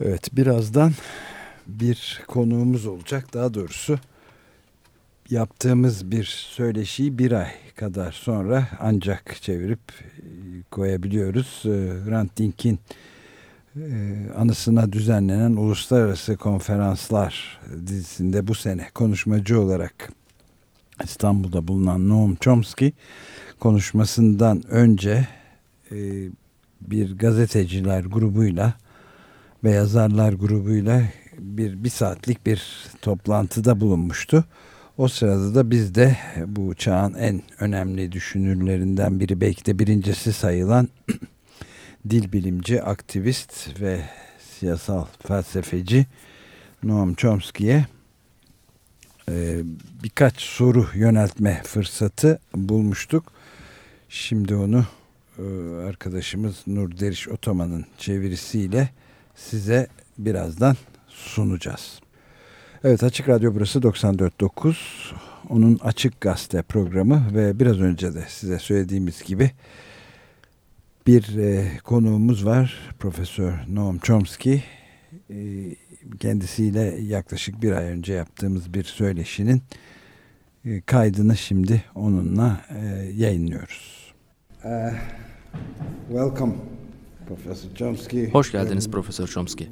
Evet, birazdan bir konuğumuz olacak. Daha doğrusu yaptığımız bir söyleşiyi bir ay kadar sonra ancak çevirip koyabiliyoruz. Hrant Dink'in anısına düzenlenen Uluslararası Konferanslar dizisinde bu sene konuşmacı olarak İstanbul'da bulunan Noam Chomsky konuşmasından önce bir gazeteciler grubuyla ve yazarlar grubuyla bir saatlik bir toplantıda bulunmuştu. O sırada da biz de bu çağın en önemli düşünürlerinden biri, belki de birincisi sayılan dil bilimci, aktivist ve siyasal felsefeci Noam Chomsky'ye birkaç soru yöneltme fırsatı bulmuştuk. Şimdi onu arkadaşımız Nur Deriş Otoman'ın çevirisiyle size birazdan sunacağız. Evet, Açık Radyo burası 94.9, onun Açık Gazete programı ve biraz önce de size söylediğimiz gibi bir konuğumuz var, Profesör Noam Chomsky. Kendisiyle yaklaşık bir ay önce yaptığımız bir söyleşinin kaydını şimdi onunla yayınlıyoruz. Welcome. Hoş geldiniz Profesör Chomsky.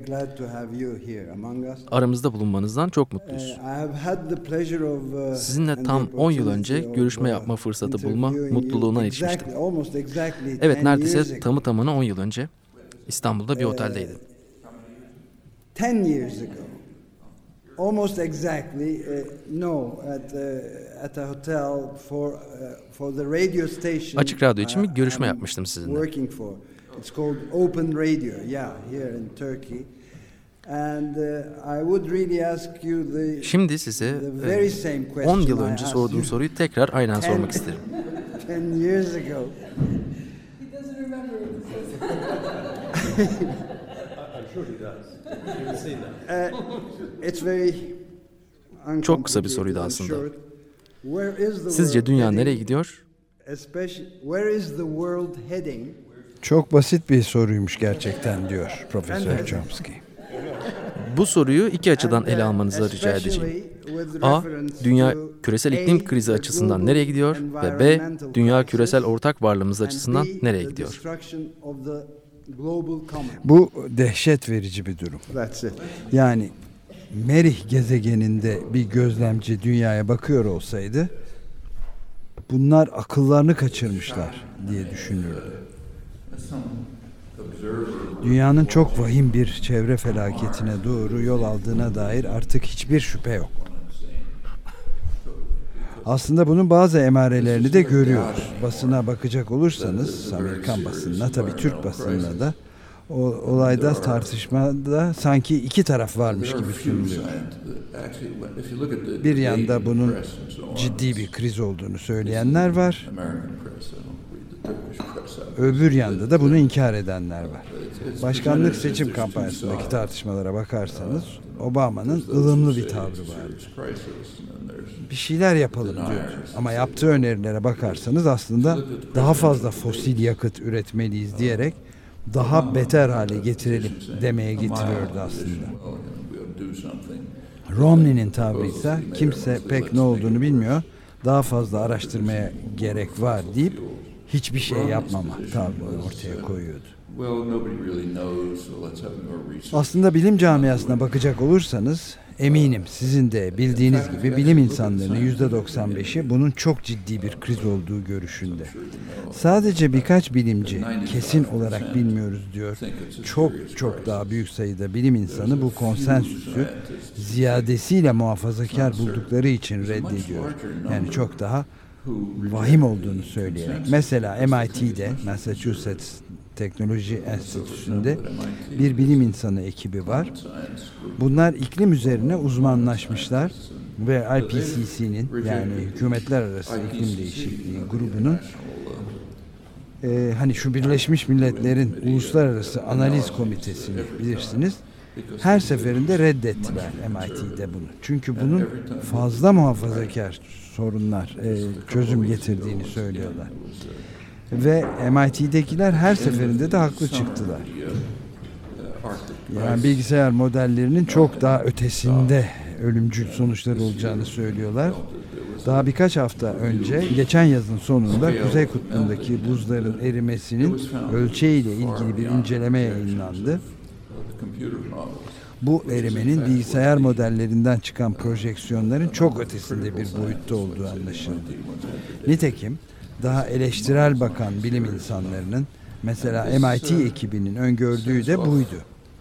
Aramızda bulunmanızdan çok mutluyuz. Sizinle tam 10 yıl önce görüşme yapma fırsatı bulma mutluluğuna erişmiştim. Evet, neredeyse tamı tamına 10 yıl önce İstanbul'da bir oteldeydim. 10 years ago. Almost exactly, at a hotel for the radio station. Açık Radyo için bir görüşme yapmıştım sizinle. It's called Open Radio, here in Turkey. And I would really ask you Şimdi size 10 yıl önce sorduğum soruyu tekrar aynen sormak isterim. 10 years ago. He doesn't remember what I'm sure he does. It's very Çok kısa bir soruydu aslında. Sizce dünya nereye gidiyor? Where is the world heading? Çok basit bir soruymuş gerçekten, diyor Profesör Chomsky. Bu soruyu iki açıdan ele almanızı rica edeceğim. A. Dünya küresel iklim krizi açısından nereye gidiyor? Ve B. Dünya küresel ortak varlığımız açısından nereye gidiyor? Bu dehşet verici bir durum. Yani Merih gezegeninde bir gözlemci dünyaya bakıyor olsaydı bunlar akıllarını kaçırmışlar diye düşünürdü. Dünyanın çok vahim bir çevre felaketine doğru yol aldığına dair artık hiçbir şüphe yok. Aslında bunun bazı emarelerini de görüyoruz. Basına bakacak olursanız, Amerikan basınına, tabii Türk basınına da olayda, tartışmada sanki iki taraf varmış gibi sunuluyor. Bir yanda bunun ciddi bir kriz olduğunu söyleyenler var. Öbür yanda da bunu inkar edenler var. Başkanlık seçim kampanyasındaki tartışmalara bakarsanız Obama'nın ılımlı bir tavrı vardı. Bir şeyler yapalım diyor. Ama yaptığı önerilere bakarsanız aslında daha fazla fosil yakıt üretmeliyiz diyerek daha beter hale getirelim demeye getiriyordu aslında. Romney'nin tavrı ise kimse pek ne olduğunu bilmiyor, daha fazla araştırmaya gerek var deyip hiçbir şey yapmama tavrını ortaya koyuyordu. Aslında bilim camiasına bakacak olursanız eminim sizin de bildiğiniz gibi bilim insanlarının %95'i bunun çok ciddi bir kriz olduğu görüşünde. Sadece birkaç bilimci kesin olarak bilmiyoruz diyor. Çok daha büyük sayıda bilim insanı bu konsensüsü ziyadesiyle muhafazakar buldukları için reddediyor. Yani çok daha vahim olduğunu söyleyerek. Mesela MIT'de, Massachusetts Teknoloji Enstitüsü'nde bir bilim insanı ekibi var. Bunlar iklim üzerine uzmanlaşmışlar ve IPCC'nin, yani Hükümetler Arası İklim Değişikliği grubunun hani şu Birleşmiş Milletler'in Uluslararası Analiz Komitesi'ni bilirsiniz. Her seferinde reddettiler MIT'de bunu. Çünkü bunun fazla muhafazakar sorunlar çözüm getirdiğini söylüyorlar. Ve MIT'dekiler her seferinde de haklı çıktılar. Yani bilgisayar modellerinin çok daha ötesinde ölümcül sonuçları olacağını söylüyorlar. Daha birkaç hafta önce, geçen yazın sonunda Kuzey Kutbu'ndaki buzların erimesinin ölçeğiyle ilgili bir inceleme yayınlandı. Bu erimenin bilgisayar modellerinden çıkan projeksiyonların çok ötesinde bir boyutta olduğu anlaşıldı. Nitekim daha eleştirel bakan bilim insanlarının, mesela MIT ekibinin öngördüğü de buydu.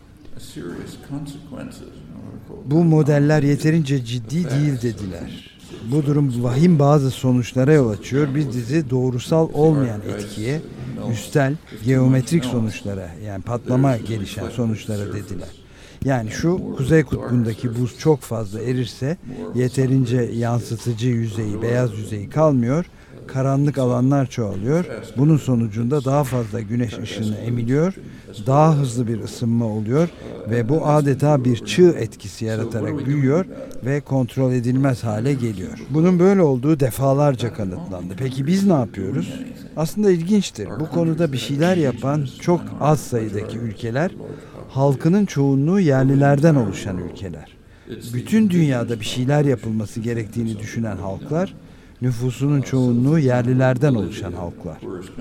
Bu modeller yeterince ciddi değil dediler. Bu durum vahim bazı sonuçlara yol açıyor. Bir dizi doğrusal olmayan etkiye, üstel, geometrik sonuçlara, yani patlama gelişen sonuçlara dediler. Yani şu, Kuzey Kutbu'ndaki buz çok fazla erirse yeterince yansıtıcı yüzeyi, beyaz yüzeyi kalmıyor. Karanlık alanlar çoğalıyor. Bunun sonucunda daha fazla güneş ışını emiliyor. Daha hızlı bir ısınma oluyor ve bu adeta bir çığ etkisi yaratarak büyüyor ve kontrol edilmez hale geliyor. Bunun böyle olduğu defalarca kanıtlandı. Peki biz ne yapıyoruz? Aslında ilginçtir. Bu konuda bir şeyler yapan çok az sayıdaki ülkeler, halkının çoğunluğu yerlilerden oluşan ülkeler. Bütün dünyada bir şeyler yapılması gerektiğini düşünen halklar, nüfusunun çoğunluğu yerlilerden oluşan halklar.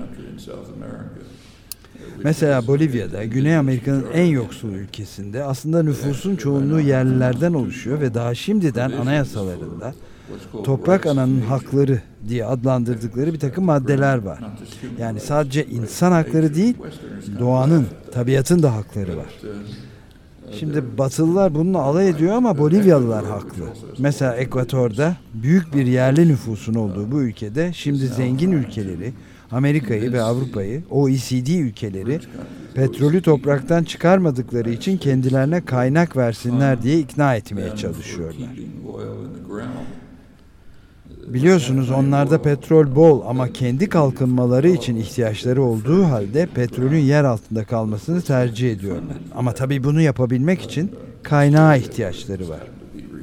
Mesela Bolivya'da, Güney Amerika'nın en yoksul ülkesinde aslında nüfusun çoğunluğu yerlilerden oluşuyor ve daha şimdiden anayasalarında toprak ananın hakları diye adlandırdıkları bir takım maddeler var. Yani sadece insan hakları değil, doğanın, tabiatın da hakları var. Şimdi Batılılar bununla alay ediyor ama Bolivyalılar haklı. Mesela Ekvator'da büyük bir yerli nüfusun olduğu bu ülkede şimdi zengin ülkeleri, Amerika'yı ve Avrupa'yı, OECD ülkeleri petrolü topraktan çıkarmadıkları için kendilerine kaynak versinler diye ikna etmeye çalışıyorlar. Biliyorsunuz onlarda petrol bol ama kendi kalkınmaları için ihtiyaçları olduğu halde petrolün yer altında kalmasını tercih ediyorlar. Ama tabii bunu yapabilmek için kaynağa ihtiyaçları var.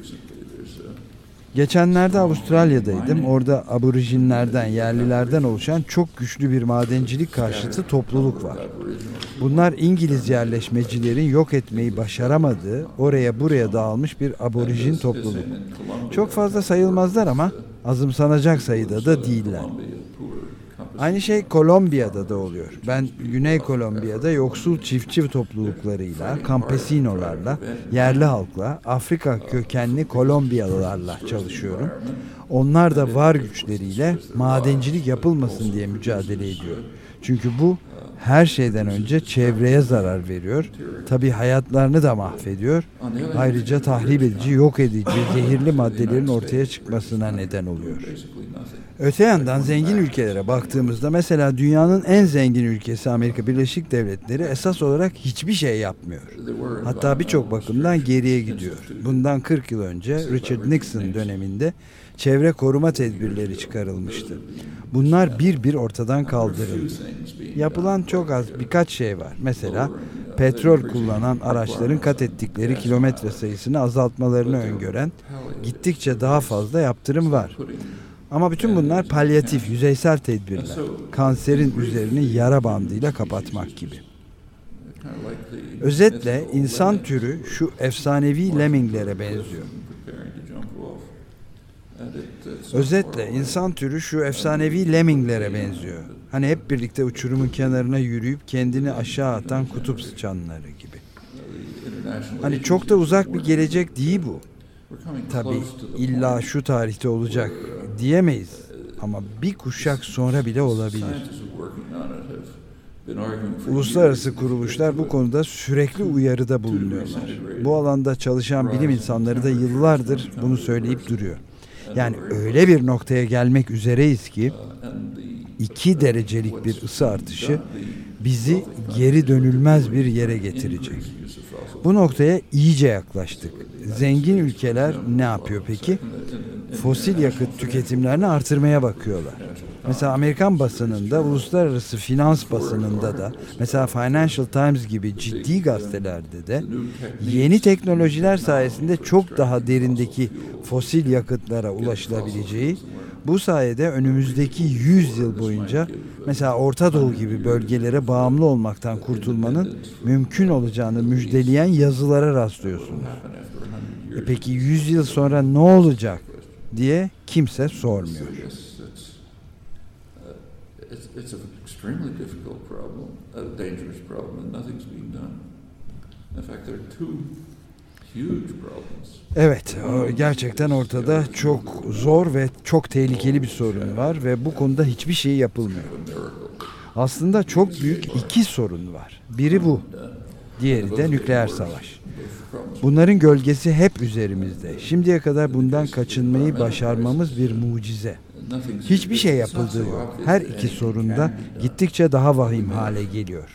Geçenlerde Avustralya'daydım. Orada aborijinlerden, yerlilerden oluşan çok güçlü bir madencilik karşıtı topluluk var. Bunlar İngiliz yerleşmecilerin yok etmeyi başaramadığı, oraya buraya dağılmış bir aborijin topluluk. Çok fazla sayılmazlar ama azımsanacak sayıda da değiller. Aynı şey Kolombiya'da da oluyor. Ben Güney Kolombiya'da yoksul çiftçi topluluklarıyla, campesinolarla, yerli halkla, Afrika kökenli Kolombiyalılarla çalışıyorum. Onlar da var güçleriyle madencilik yapılmasın diye mücadele ediyor. Çünkü bu her şeyden önce çevreye zarar veriyor. Tabii hayatlarını da mahvediyor. Ayrıca tahrip edici, yok edici, zehirli maddelerin ortaya çıkmasına neden oluyor. Öte yandan zengin ülkelere baktığımızda mesela dünyanın en zengin ülkesi Amerika Birleşik Devletleri esas olarak hiçbir şey yapmıyor. Hatta birçok bakımdan geriye gidiyor. Bundan 40 yıl önce Richard Nixon döneminde çevre koruma tedbirleri çıkarılmıştı. Bunlar bir bir ortadan kaldırıldı. Yapılan çok az birkaç şey var. Mesela petrol kullanan araçların kat ettikleri kilometre sayısını azaltmalarını öngören gittikçe daha fazla yaptırım var. Ama bütün bunlar palyatif, yüzeysel tedbirler. Kanserin üzerini yara bandıyla kapatmak gibi. Özetle insan türü şu efsanevi lemminglere benziyor. Hani hep birlikte uçurumun kenarına yürüyüp kendini aşağı atan kutup sıçanları gibi. Hani çok da uzak bir gelecek değil bu. Tabii illa şu tarihte olacak diyemeyiz ama bir kuşak sonra bile olabilir. Uluslararası kuruluşlar bu konuda sürekli uyarıda bulunuyorlar. Bu alanda çalışan bilim insanları da yıllardır bunu söyleyip duruyor. Yani öyle bir noktaya gelmek üzereyiz ki 2 derecelik bir ısı artışı bizi geri dönülmez bir yere getirecek. Bu noktaya iyice yaklaştık. Zengin ülkeler ne yapıyor peki? Fosil yakıt tüketimlerini artırmaya bakıyorlar. Mesela Amerikan basınında, uluslararası finans basınında da, mesela Financial Times gibi ciddi gazetelerde de yeni teknolojiler sayesinde çok daha derindeki fosil yakıtlara ulaşılabileceği, Bu sayede önümüzdeki 100 yıl boyunca mesela Orta Doğu gibi bölgelere bağımlı olmaktan kurtulmanın mümkün olacağını müjdeleyen yazılara rastlıyorsunuz. Peki 100 yıl sonra ne olacak diye kimse sormuyor. It's an extremely difficult problem, a dangerous problem, and nothing's being done. In fact, there are two huge problems. Evet, gerçekten ortada çok zor ve çok tehlikeli bir sorun var ve bu konuda hiçbir şey yapılmıyor. Aslında çok büyük iki sorun var. Biri bu, diğeri de nükleer savaş. Bunların gölgesi hep üzerimizde. Şimdiye kadar bundan kaçınmayı başarmamız bir mucize. Hiçbir şey yapıldığı yok. Her iki sorun da gittikçe daha vahim hale geliyor.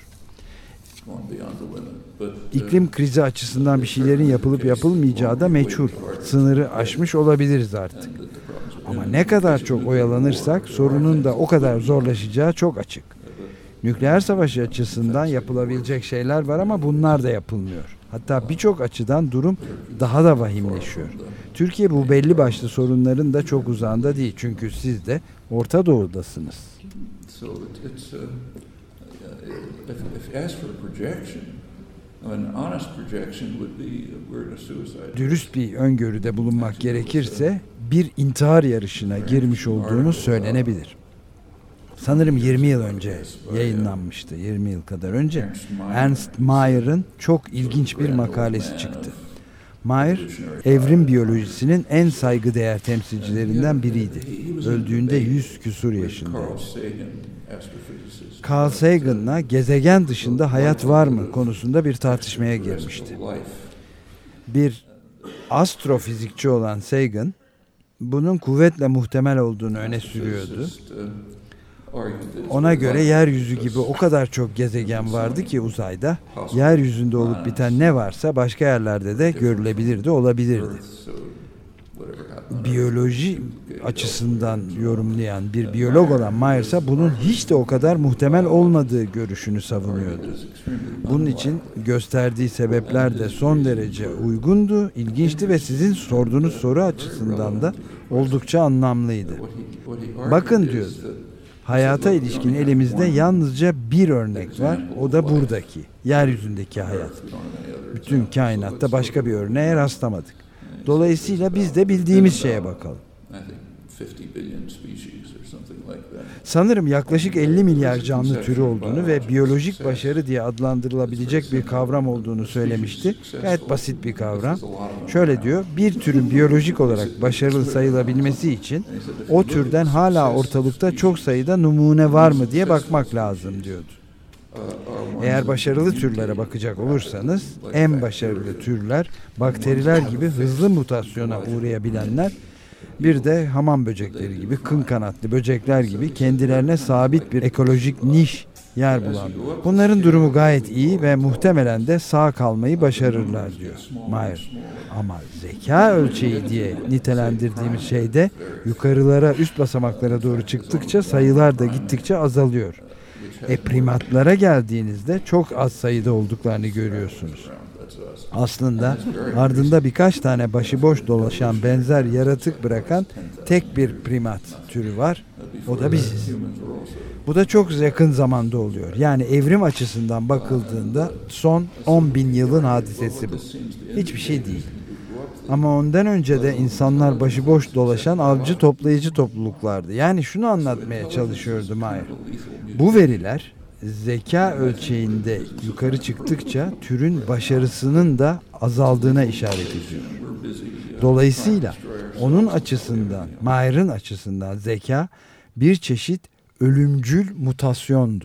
İklim krizi açısından bir şeylerin yapılıp yapılmayacağı da meçhul. Sınırı aşmış olabiliriz artık. Ama ne kadar çok oyalanırsak sorunun da o kadar zorlaşacağı çok açık. Nükleer savaş açısından yapılabilecek şeyler var ama bunlar da yapılmıyor. Hatta birçok açıdan durum daha da vahimleşiyor. Türkiye bu belli başlı sorunların da çok uzağında değil. Çünkü siz de Orta Doğu'dasınız. Dürüst bir öngörüde bulunmak gerekirse bir intihar yarışına girmiş olduğumuz söylenebilir. Sanırım 20 yıl önce yayınlanmıştı. 20 yıl kadar önce Ernst Mayer'ın çok ilginç bir makalesi çıktı. Mayer, evrim biyolojisinin en saygıdeğer temsilcilerinden biriydi. Öldüğünde 100 küsur yaşındaydı. Carl Sagan'la gezegen dışında hayat var mı konusunda bir tartışmaya girmişti. Bir astrofizikçi olan Sagan, bunun kuvvetle muhtemel olduğunu öne sürüyordu. Ona göre yeryüzü gibi o kadar çok gezegen vardı ki uzayda, yeryüzünde olup biten ne varsa başka yerlerde de görülebilirdi, olabilirdi. Biyoloji açısından yorumlayan bir biyolog olan Mayer ise bunun hiç de o kadar muhtemel olmadığı görüşünü savunuyordu. Bunun için gösterdiği sebepler de son derece uygundu, ilginçti ve sizin sorduğunuz soru açısından da oldukça anlamlıydı. Bakın diyordu. Hayata ilişkin elimizde yalnızca bir örnek var, o da buradaki, yeryüzündeki hayat. Bütün kainatta başka bir örneğe rastlamadık. Dolayısıyla biz de bildiğimiz şeye bakalım. Sanırım yaklaşık 50 milyar canlı türü olduğunu ve biyolojik başarı diye adlandırılabilecek bir kavram olduğunu söylemişti. Gayet basit bir kavram. Şöyle diyor, bir türün biyolojik olarak başarılı sayılabilmesi için o türden hala ortalıkta çok sayıda numune var mı diye bakmak lazım diyordu. Eğer başarılı türlere bakacak olursanız en başarılı türler bakteriler gibi hızlı mutasyona uğrayabilenler, bir de hamam böcekleri gibi, kın kanatlı böcekler gibi kendilerine sabit bir ekolojik niş yer bulan. Bunların durumu gayet iyi ve muhtemelen de sağ kalmayı başarırlar diyor Mayer. Ama zeka ölçeği diye nitelendirdiğimiz şeyde yukarılara, üst basamaklara doğru çıktıkça sayılar da gittikçe azalıyor. Primatlara geldiğinizde çok az sayıda olduklarını görüyorsunuz. Aslında ardında birkaç tane başıboş dolaşan benzer yaratık bırakan tek bir primat türü var. O da biziz. Bu da çok yakın zamanda oluyor. Yani evrim açısından bakıldığında son 10.000 yılın hadisesi bu. Hiçbir şey değil. Ama ondan önce de insanlar başıboş dolaşan avcı toplayıcı topluluklardı. Yani şunu anlatmaya çalışıyordu Mayer. Bu veriler zeka ölçeğinde yukarı çıktıkça türün başarısının da azaldığına işaret ediyor. Dolayısıyla onun açısından, Mayer'ın açısından zeka bir çeşit ölümcül mutasyondu.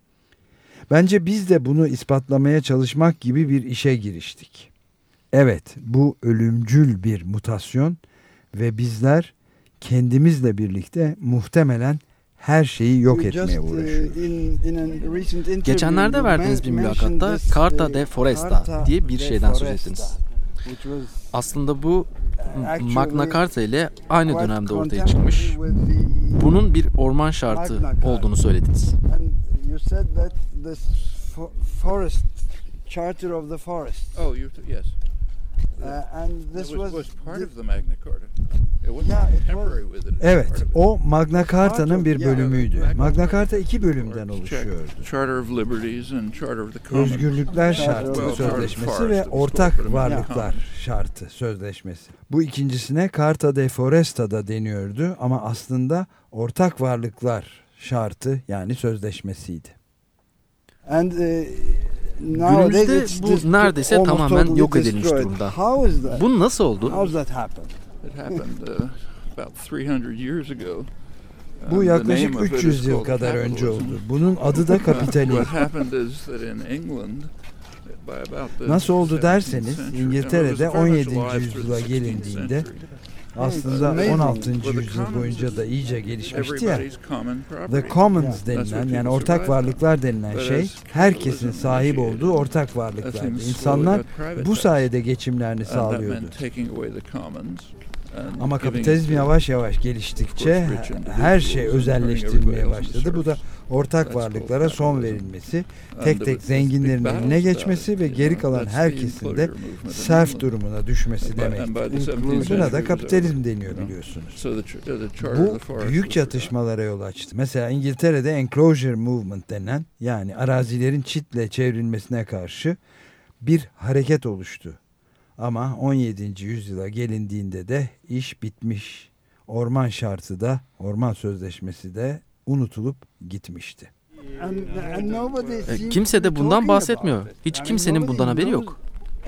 Bence biz de bunu ispatlamaya çalışmak gibi bir işe giriştik. Evet, bu ölümcül bir mutasyon ve bizler kendimizle birlikte muhtemelen her şeyi yok etmeye uğraşıyoruz. Geçenlerde verdiğiniz bir mülakatta Carta de Foresta diye bir şeyden söz ettiniz. Aslında bu Magna Carta ile aynı dönemde ortaya çıkmış. Bunun bir orman şartı olduğunu söylediniz. Charter of the Forest. Oh, yes. And this was part of the Magna Carta. It wasn't temporary with it. Evet, o Magna Carta'nın bir bölümüydü. Magna Carta 2 bölümden oluşuyordu. Charter of Liberties and Charter of the Commons. Özgürlükler Şartı Sözleşmesi ve Ortak Varlıklar Şartı Sözleşmesi. Bu ikincisine Carta de Foresta'da deniyordu ama aslında Ortak Varlıklar Şartı yani sözleşmesiydi. Günümüzde bu neredeyse tamamen yok edilmiş durumda. Bu nasıl oldu? It happened about 300 years ago. Bu yaklaşık 300 yıl kadar önce oldu. Bunun adı da kapitalizm. Nasıl oldu derseniz İngiltere'de 17. yüzyıla gelindiğinde aslında 16. yüzyıl boyunca da iyice gelişmişti ya. The Commons denilen yani ortak varlıklar denilen şey herkesin sahip olduğu ortak varlıklardı. İnsanlar bu sayede geçimlerini sağlıyordu. Ama kapitalizm yavaş yavaş geliştikçe her şey özelleştirilmeye başladı. Bu da ortak varlıklara son verilmesi, tek tek zenginlerin eline geçmesi ve geri kalan herkesin de serf durumuna düşmesi demektir. Buna da kapitalizm deniyor biliyorsunuz. Bu büyük çatışmalara yol açtı. Mesela İngiltere'de Enclosure Movement denen yani arazilerin çitle çevrilmesine karşı bir hareket oluştu. Ama 17. yüzyıla gelindiğinde de iş bitmiş. Orman şartı da, orman sözleşmesi de unutulup gitmişti. Kimse de bundan bahsetmiyor. Hiç kimsenin bundan haberi yok.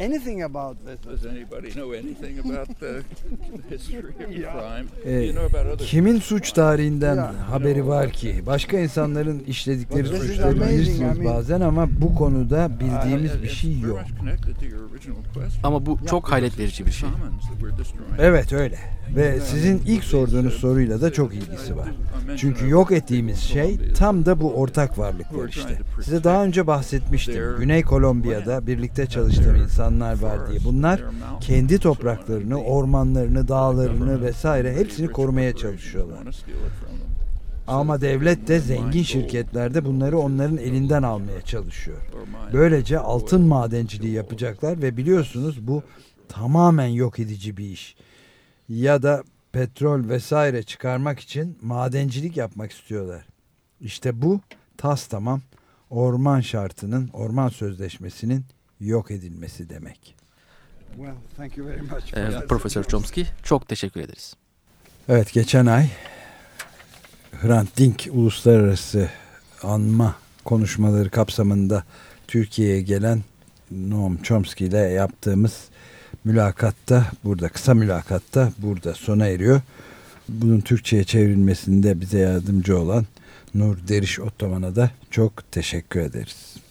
Kimin suç tarihinden haberi var ki? Başka insanların işledikleri suçları bilirsiniz bazen ama bu konuda bildiğimiz bir şey yok. Ama bu çok hayret verici bir şey. Evet öyle. Ve sizin ilk sorduğunuz soruyla da çok ilgisi var. Çünkü yok ettiğimiz şey tam da bu ortak varlıklar işte. Size daha önce bahsetmiştim. Güney Kolombiya'da birlikte çalıştığım insanlar var diye. Bunlar kendi topraklarını, ormanlarını, dağlarını vesaire hepsini korumaya çalışıyorlar. Ama devlet de zengin şirketlerde bunları onların elinden almaya çalışıyor. Böylece altın madenciliği yapacaklar ve biliyorsunuz bu tamamen yok edici bir iş. Ya da petrol vesaire çıkarmak için madencilik yapmak istiyorlar. İşte bu tamam orman şartının, orman sözleşmesinin yok edilmesi demek. Profesör Chomsky çok teşekkür ederiz. Evet geçen ay Hrant Dink uluslararası anma konuşmaları kapsamında Türkiye'ye gelen Noam Chomsky ile yaptığımız kısa mülakatta burada sona eriyor. Bunun Türkçe'ye çevrilmesinde bize yardımcı olan Nur Deriş Ottoman'a da çok teşekkür ederiz.